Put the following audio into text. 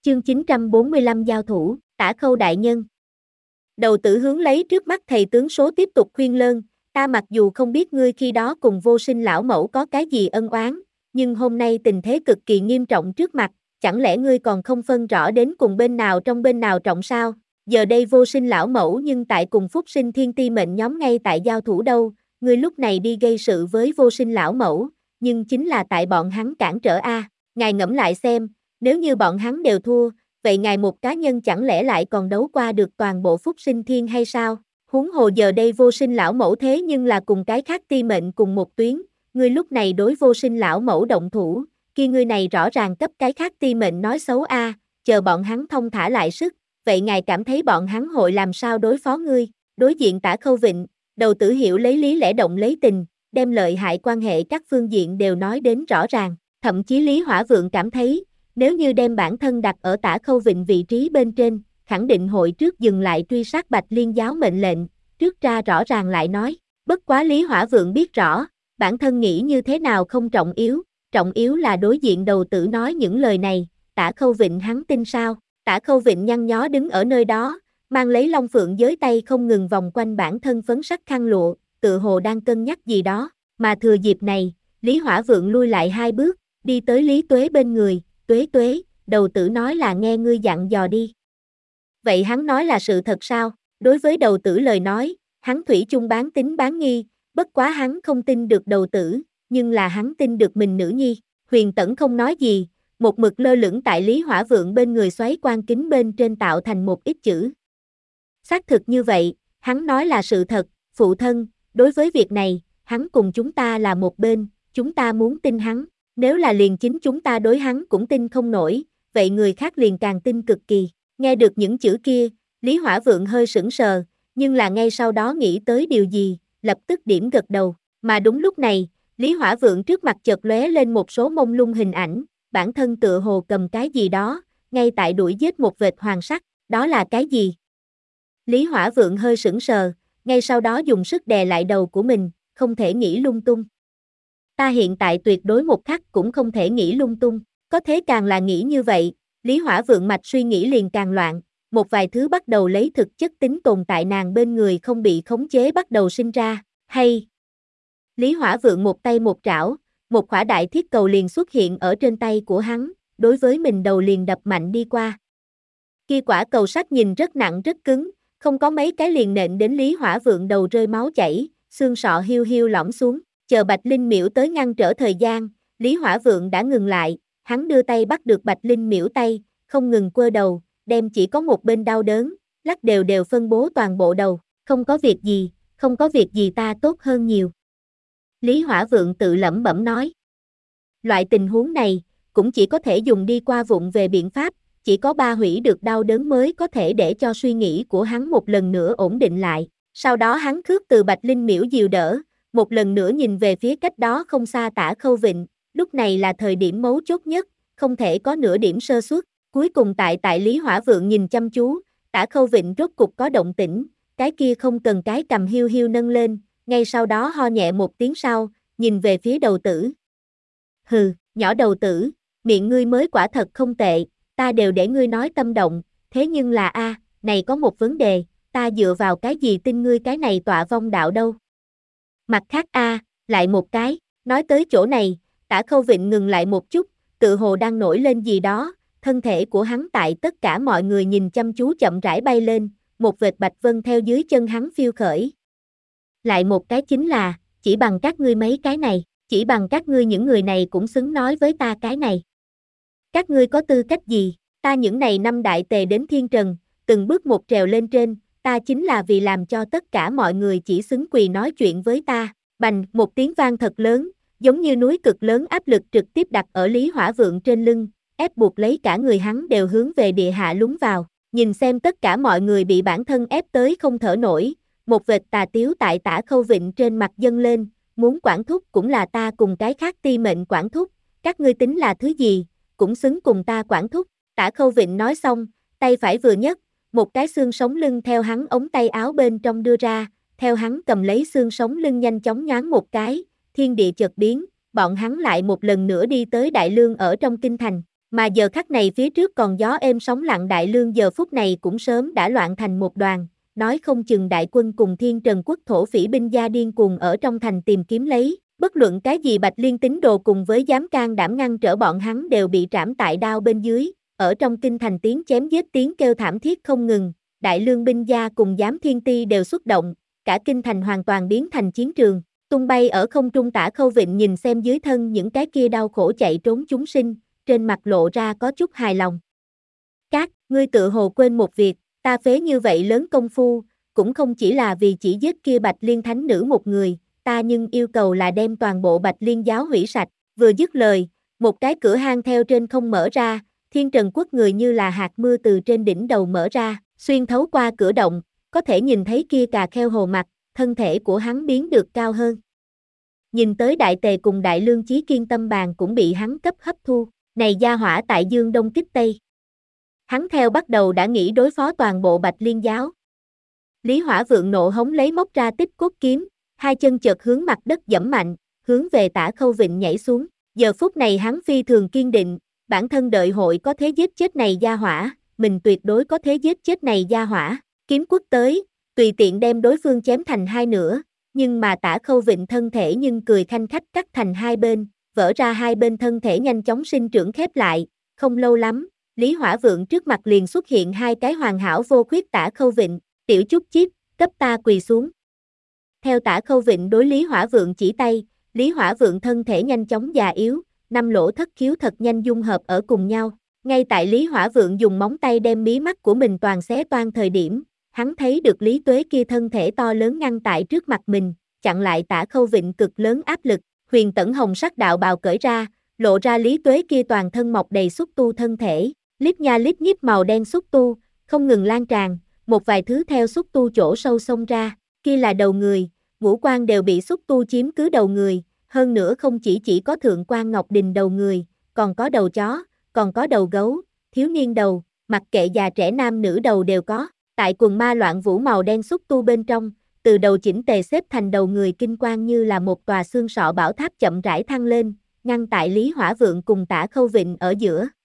Chương 945 giao thủ, Tả Khâu đại nhân. Đầu tử hướng lấy trước mắt thầy tướng số tiếp tục khuyên lơn, ta mặc dù không biết ngươi khi đó cùng Vô Sinh lão mẫu có cái gì ân oán, nhưng hôm nay tình thế cực kỳ nghiêm trọng trước mặt, chẳng lẽ ngươi còn không phân rõ đến cùng bên nào trong bên nào trọng sao? Giờ đây Vô Sinh lão mẫu nhưng tại cùng Phúc Sinh Thiên Ti mệnh nhóm ngay tại giao thủ đâu, ngươi lúc này đi gây sự với Vô Sinh lão mẫu, nhưng chính là tại bọn hắn cản trở a. Ngài ngẫm lại xem, nếu như bọn hắn đều thua, vậy ngài một cá nhân chẳng lẽ lại còn đấu qua được toàn bộ Phúc Sinh Thiên hay sao? Huống hồ giờ đây Vô Sinh lão mẫu thế nhưng là cùng cái khác ti mệnh cùng một tuyến, ngươi lúc này đối Vô Sinh lão mẫu động thủ, kia ngươi này rõ ràng cấp cái khác ti mệnh nói xấu a, chờ bọn hắn thông thả lại sức, vậy ngài cảm thấy bọn hắn hội làm sao đối phó ngươi? Đối diện Tả Khâu Vịnh, Đầu Tử hiểu lấy lý lẽ động lấy tình, đem lợi hại quan hệ các phương diện đều nói đến rõ ràng, thậm chí Lý Hỏa Vượng cảm thấy, nếu như đem bản thân đặt ở Tả Khâu Vịnh vị trí bên trên, khẳng định hội trước dừng lại truy sát Bạch Liên giáo mệnh lệnh, trước ra rõ ràng lại nói, bất quá Lý Hỏa Vượng biết rõ, bản thân nghĩ như thế nào không trọng yếu là đối diện Đầu Tử nói những lời này, Tả Khâu Vịnh hắn tin sao? Tả Khâu Vịnh nhăn nhó đứng ở nơi đó, mang lấy Long Phượng giới tay không ngừng vòng quanh bản thân phấn sắc khăn lụa, tự hồ đang cân nhắc gì đó, mà thừa dịp này, Lý Hỏa Vượng lui lại 2 bước, đi tới Lý Tuế bên người, Tuế, Đầu Tử nói là nghe ngươi dặn dò đi. Vậy hắn nói là sự thật sao? Đối với Đầu Tử lời nói, hắn thủy chung bán tín bán nghi, bất quá hắn không tin được Đầu Tử, nhưng là hắn tin được mình nữ nhi. Huyền Tẩn không nói gì, một mực lơ lửng tại Lý Hỏa Vượng bên người xoáy quan kính bên trên tạo thành một ít chữ. Xác thực như vậy, hắn nói là sự thật, phụ thân, đối với việc này, hắn cùng chúng ta là một bên, chúng ta muốn tin hắn. Nếu là liền chính chúng ta đối hắn cũng tin không nổi, vậy người khác liền càng tin cực kỳ. Nghe được những chữ kia, Lý Hỏa Vượng hơi sững sờ, nhưng là ngay sau đó nghĩ tới điều gì, lập tức điểm gật đầu. Mà đúng lúc này, Lý Hỏa Vượng trước mặt chợt lóe lên một số mông lung hình ảnh, bản thân tựa hồ cầm cái gì đó, ngay tại đuổi giết một vệt hoàng sắc, đó là cái gì? Lý Hỏa Vượng hơi sững sờ, ngay sau đó dùng sức đè lại đầu của mình, không thể nghĩ lung tung. Ta hiện tại tuyệt đối một khắc cũng không thể nghĩ lung tung, có thế càng là nghĩ như vậy, Lý Hỏa Vượng mạch suy nghĩ liền càng loạn, một vài thứ bắt đầu lấy thực chất tính tồn tại nàng bên người không bị khống chế bắt đầu sinh ra, hay. Lý Hỏa Vượng một tay một trảo, một khỏa đại thiết cầu liền xuất hiện ở trên tay của hắn, đối với mình đầu liền đập mạnh đi qua. Kia quả cầu sắt nhìn rất nặng rất cứng, không có mấy cái liền nện đến Lý Hỏa Vượng đầu rơi máu chảy, xương sọ hiu hiu lõm xuống. Chờ Bạch Linh Miễu tới ngăn trở thời gian, Lý Hỏa Vượng đã ngừng lại, hắn đưa tay bắt được Bạch Linh Miễu tay, không ngừng quơ đầu, đem chỉ có một bên đau đớn, lắc đều đều phân bố toàn bộ đầu, không có việc gì ta tốt hơn nhiều. Lý Hỏa Vượng tự lẩm bẩm nói. Loại tình huống này, cũng chỉ có thể dùng đi qua vụng về biện pháp, chỉ có ba hủy được đau đớn mới có thể để cho suy nghĩ của hắn một lần nữa ổn định lại, sau đó hắn khước từ Bạch Linh Miễu dìu đỡ, một lần nữa nhìn về phía cách đó không xa Tả Khâu Vịnh, lúc này là thời điểm mấu chốt nhất, không thể có nửa điểm sơ suất. Cuối cùng tại Lý Hỏa Vượng nhìn chăm chú, Tả Khâu Vịnh rốt cục có động tĩnh, cái kia không cần cái cầm hiu hiu nâng lên, ngay sau đó ho nhẹ một tiếng sau, nhìn về phía Đầu Tử. Hừ, nhỏ Đầu Tử, miệng ngươi mới quả thật không tệ, ta đều để ngươi nói tâm động, thế nhưng là này có một vấn đề, ta dựa vào cái gì tin ngươi cái này tọa vong đạo đâu? Mặt khác lại một cái, nói tới chỗ này, Tả Khâu Vịnh ngừng lại một chút, tự hồ đang nổi lên gì đó, thân thể của hắn tại tất cả mọi người nhìn chăm chú chậm rãi bay lên, một vệt bạch vân theo dưới chân hắn phiêu khởi. Lại một cái chính là, chỉ bằng các ngươi mấy cái này, chỉ bằng các ngươi những người này cũng xứng nói với ta cái này. Các ngươi có tư cách gì, ta những này năm đại tề đến thiên trần, từng bước một trèo lên trên, ta chính là vì làm cho tất cả mọi người chỉ xứng quỳ nói chuyện với ta. Bành, một tiếng vang thật lớn, giống như núi cực lớn áp lực trực tiếp đặt ở Lý Hỏa Vượng trên lưng, ép buộc lấy cả người hắn đều hướng về địa hạ lún vào. Nhìn xem tất cả mọi người bị bản thân ép tới không thở nổi, một vệt tà tiếu tại Tả Khâu Vịnh trên mặt dâng lên, muốn quản thúc cũng là ta cùng cái khác ti mệnh quản thúc, các ngươi tính là thứ gì, cũng xứng cùng ta quản thúc. Tả Khâu Vịnh nói xong, tay phải vừa nhấc, một cái xương sống lưng theo hắn ống tay áo bên trong đưa ra, theo hắn cầm lấy xương sống lưng nhanh chóng nhoáng một cái, thiên địa chợt biến, bọn hắn lại một lần nữa đi tới Đại Lương ở trong kinh thành. Mà giờ khắc này phía trước còn gió êm sóng lặng Đại Lương giờ phút này cũng sớm đã loạn thành một đoàn, nói không chừng đại quân cùng Thiên Trần quốc thổ phỉ binh gia điên cuồng ở trong thành tìm kiếm lấy, bất luận cái gì Bạch Liên tín đồ cùng với dám can đảm ngăn trở bọn hắn đều bị trảm tại đao bên dưới, ở trong kinh thành tiếng chém giết tiếng kêu thảm thiết không ngừng, Đại Lương binh gia cùng giám thiên ti đều xuất động, cả kinh thành hoàn toàn biến thành chiến trường, tung bay ở không trung Tả Khâu Vịnh nhìn xem dưới thân những cái kia đau khổ chạy trốn chúng sinh, trên mặt lộ ra có chút hài lòng. Ngươi tự hồ quên một việc, ta phế như vậy lớn công phu, cũng không chỉ là vì chỉ giết kia Bạch Liên thánh nữ một người, ta nhưng yêu cầu là đem toàn bộ Bạch Liên giáo hủy sạch, vừa dứt lời, một cái cửa hang theo trên không mở ra, Thiên Trần quốc người như là hạt mưa từ trên đỉnh đầu mở ra, xuyên thấu qua cửa động, có thể nhìn thấy kia Cà Kheo hồ mặt, thân thể của hắn biến được cao hơn. Nhìn tới Đại Tề cùng Đại Lương Chí Kiên tâm bàn cũng bị hắn cấp hấp thu, này gia hỏa tại Dương Đông kích Tây. Hắn theo bắt đầu đã nghĩ đối phó toàn bộ Bạch Liên giáo. Lý Hỏa Vượng nộ hống lấy móc ra Tích Cốt kiếm, hai chân chợt hướng mặt đất giẫm mạnh, hướng về Tả Khâu Vịnh nhảy xuống. Giờ phút này hắn phi thường kiên định, bản thân đợi hội có thế giết chết này gia hỏa, mình tuyệt đối có thế giết chết này gia hỏa. Kiếm quất tới, tùy tiện đem đối phương chém thành hai nửa, nhưng mà Tả Khâu Vịnh thân thể nhưng cười khanh khách cắt thành hai bên, vỡ ra hai bên thân thể nhanh chóng sinh trưởng khép lại, không lâu lắm. Lý Hỏa Vượng trước mặt liền xuất hiện hai cái hoàn hảo vô khuyết Tả Khâu Vịnh, tiểu chút chíp, cấp ta quỳ xuống. Theo Tả Khâu Vịnh đối Lý Hỏa Vượng chỉ tay, Lý Hỏa Vượng thân thể nhanh chóng già yếu, năm lỗ thất khiếu thật nhanh dung hợp ở cùng nhau. Ngay tại Lý Hỏa Vượng dùng móng tay đem mí mắt của mình toàn xé toang thời điểm, hắn thấy được Lý Tuế kia thân thể to lớn ngăn tại trước mặt mình, chặn lại Tả Khâu Vịnh cực lớn áp lực, huyền tẩn hồng sắc đạo bào cởi ra, lộ ra Lý Tuế kia toàn thân mọc đầy xúc tu thân thể. Líp nha líp nhíp màu đen xúc tu, không ngừng lan tràn, một vài thứ theo xúc tu chỗ sâu xông ra, kia là đầu người, ngũ quan đều bị xúc tu chiếm cứ đầu người, hơn nữa không chỉ có Thượng quan Ngọc Đình đầu người, còn có đầu chó, còn có đầu gấu, thiếu niên đầu, mặc kệ già trẻ nam nữ đầu đều có, tại quần ma loạn vũ màu đen xúc tu bên trong, từ đầu chỉnh tề xếp thành đầu người kinh quan như là một tòa xương sọ bảo tháp chậm rãi thăng lên, ngăn tại Lý Hỏa Vượng cùng Tả Khâu Vịnh ở giữa.